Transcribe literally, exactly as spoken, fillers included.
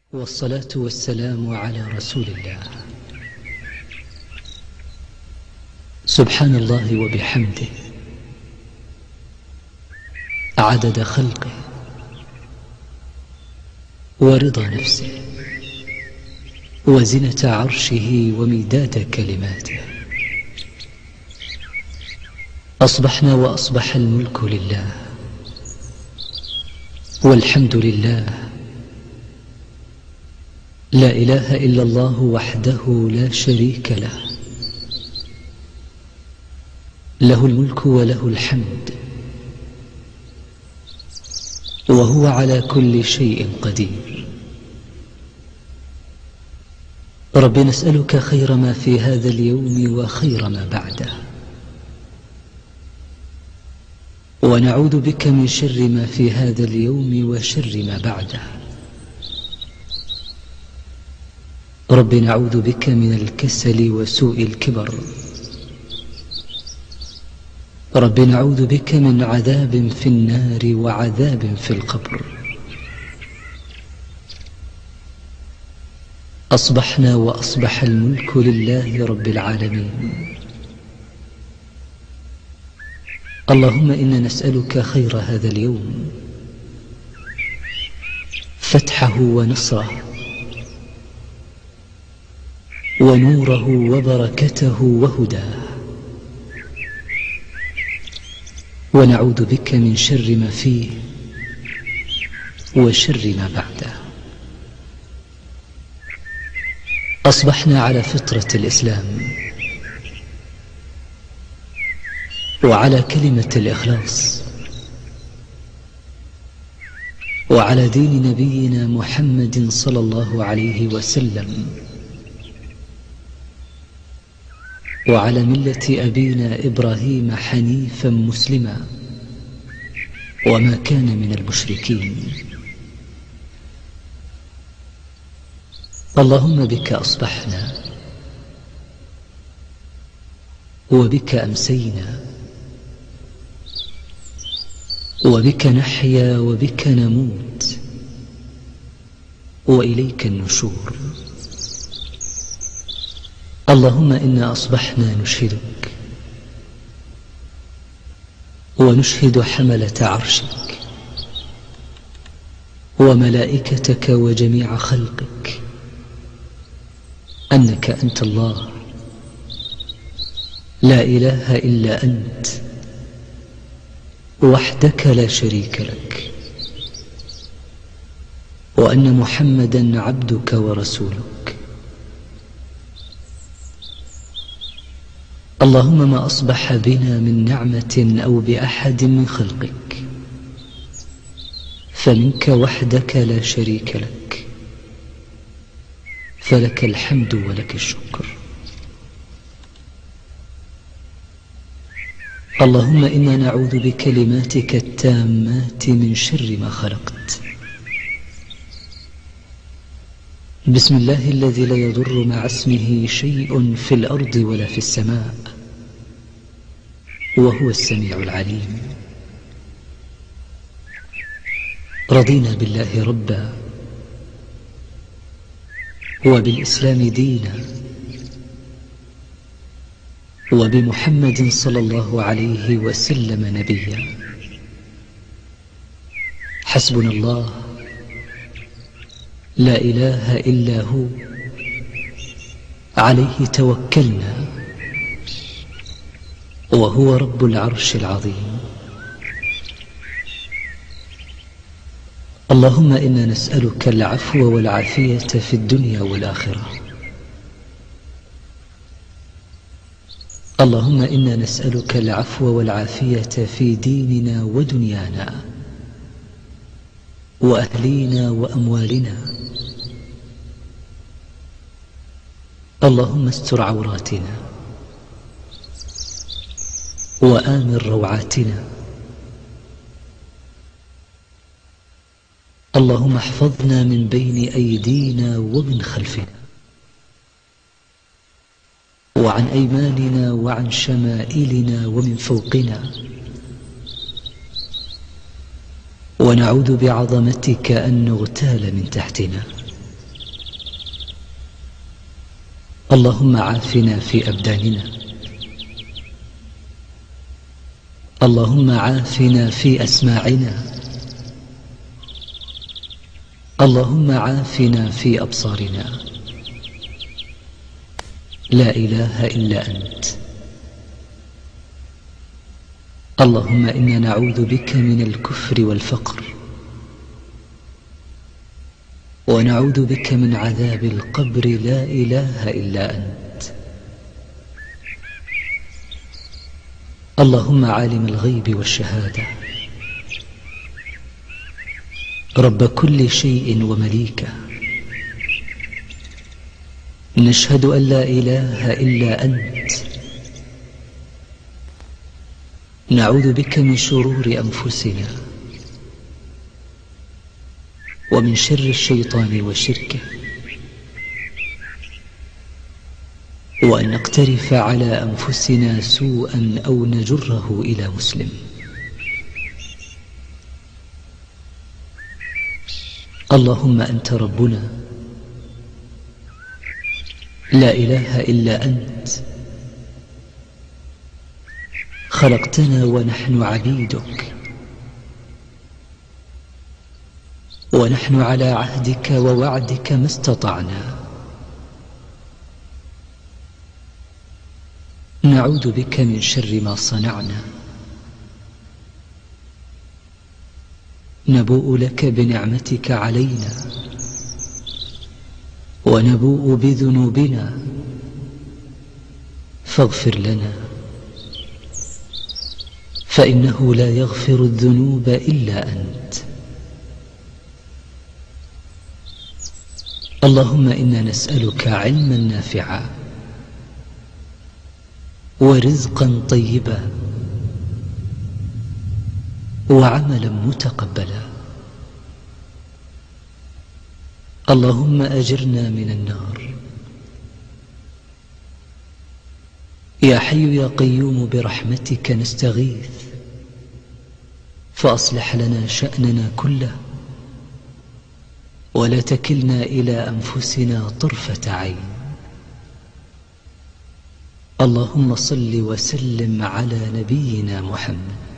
والصلاة والسلام على رسول الله. سبحان الله وبحمده عدد خلقه ورضا نفسه وزنة عرشه ومداد كلماته. أصبحنا وأصبح الملك لله والحمد لله، لا إله إلا الله وحده لا شريك له، له الملك وله الحمد وهو على كل شيء قدير. رب نسألك خير ما في هذا اليوم وخير ما بعده، ونعوذ بك من شر ما في هذا اليوم وشر ما بعده. رب نعوذ بك من الكسل وسوء الكبر. رب نعوذ بك من عذاب في النار وعذاب في القبر. أصبحنا وأصبح الملك لله رب العالمين. اللهم إنا نسألك خير هذا اليوم، فتحه ونصره ونوره وبركته وهداه، ونعوذ بك من شر ما فيه وشر ما بعده. أصبحنا على فطرة الإسلام وعلى كلمة الإخلاص وعلى دين نبينا محمد صلى الله عليه وسلم وعلى ملة أبينا إبراهيم حنيفا مسلما وما كان من المشركين. اللهم بك أصبحنا وبك أمسينا وبك نحيا وبك نموت وإليك النشور. اللهم إنا أصبحنا نشهدك ونشهد حملة عرشك وملائكتك وجميع خلقك أنك أنت الله، لا إله إلا أنت وحدك لا شريك لك، وأن محمدا عبدك ورسولك. اللهم ما أصبح بنا من نعمة أو بأحد من خلقك فمنك وحدك لا شريك لك، فلك الحمد ولك الشكر. اللهم إنا نعوذ بكلماتك التامات من شر ما خلقت. بسم الله الذي لا يضر مع اسمه شيء في الأرض ولا في السماء وهو السميع العليم. رضينا بالله ربا وبالإسلام دينا وبمحمد صلى الله عليه وسلم نبيا. حسبنا الله لا إله إلا هو، عليه توكلنا وهو رب العرش العظيم. اللهم إنا نسألك العفو والعافية في الدنيا والآخرة. اللهم إنا نسألك العفو والعافية في ديننا ودنيانا وأهلينا وأموالنا. اللهم استر عوراتنا وآمن روعاتنا. اللهم احفظنا من بين أيدينا ومن خلفنا وعن أيماننا وعن شمائلنا ومن فوقنا. ونعوذ بعظمتك أن نغتال من تحتنا. اللهم عافنا في أبداننا. اللهم عافنا في أسماعنا. اللهم عافنا في أبصارنا. لا إله إلا أنت. اللهم إنا نعوذ بك من الكفر والفقر، ونعوذ بك من عذاب القبر. لا إله إلا أنت. اللهم عالم الغيب والشهادة، رب كل شيء ومليكه، نشهد أن لا إله إلا أنت. نعوذ بك من شرور أنفسنا ومن شر الشيطان وشركه، وأن نقترف على أنفسنا سوءا أو نجره إلى مسلم. اللهم أنت ربنا، لا إله إلا أنت. خلقتنا ونحن عبيدك، ونحن على عهدك ووعدك ما استطعنا. نعوذ بك من شر ما صنعنا. نبوء لك بنعمتك علينا، ونبوء بذنوبنا، فاغفر لنا، فإنه لا يغفر الذنوب إلا أنت. اللهم إنا نسألك علما نافعا، ورزقا طيبا، وعملا متقبلا. اللهم أجرنا من النار. يا حي يا قيوم برحمتك نستغيث، فأصلح لنا شأننا كله، ولا تكلنا إلى أنفسنا طرفة عين. اللهم صل وسلم على نبينا محمد.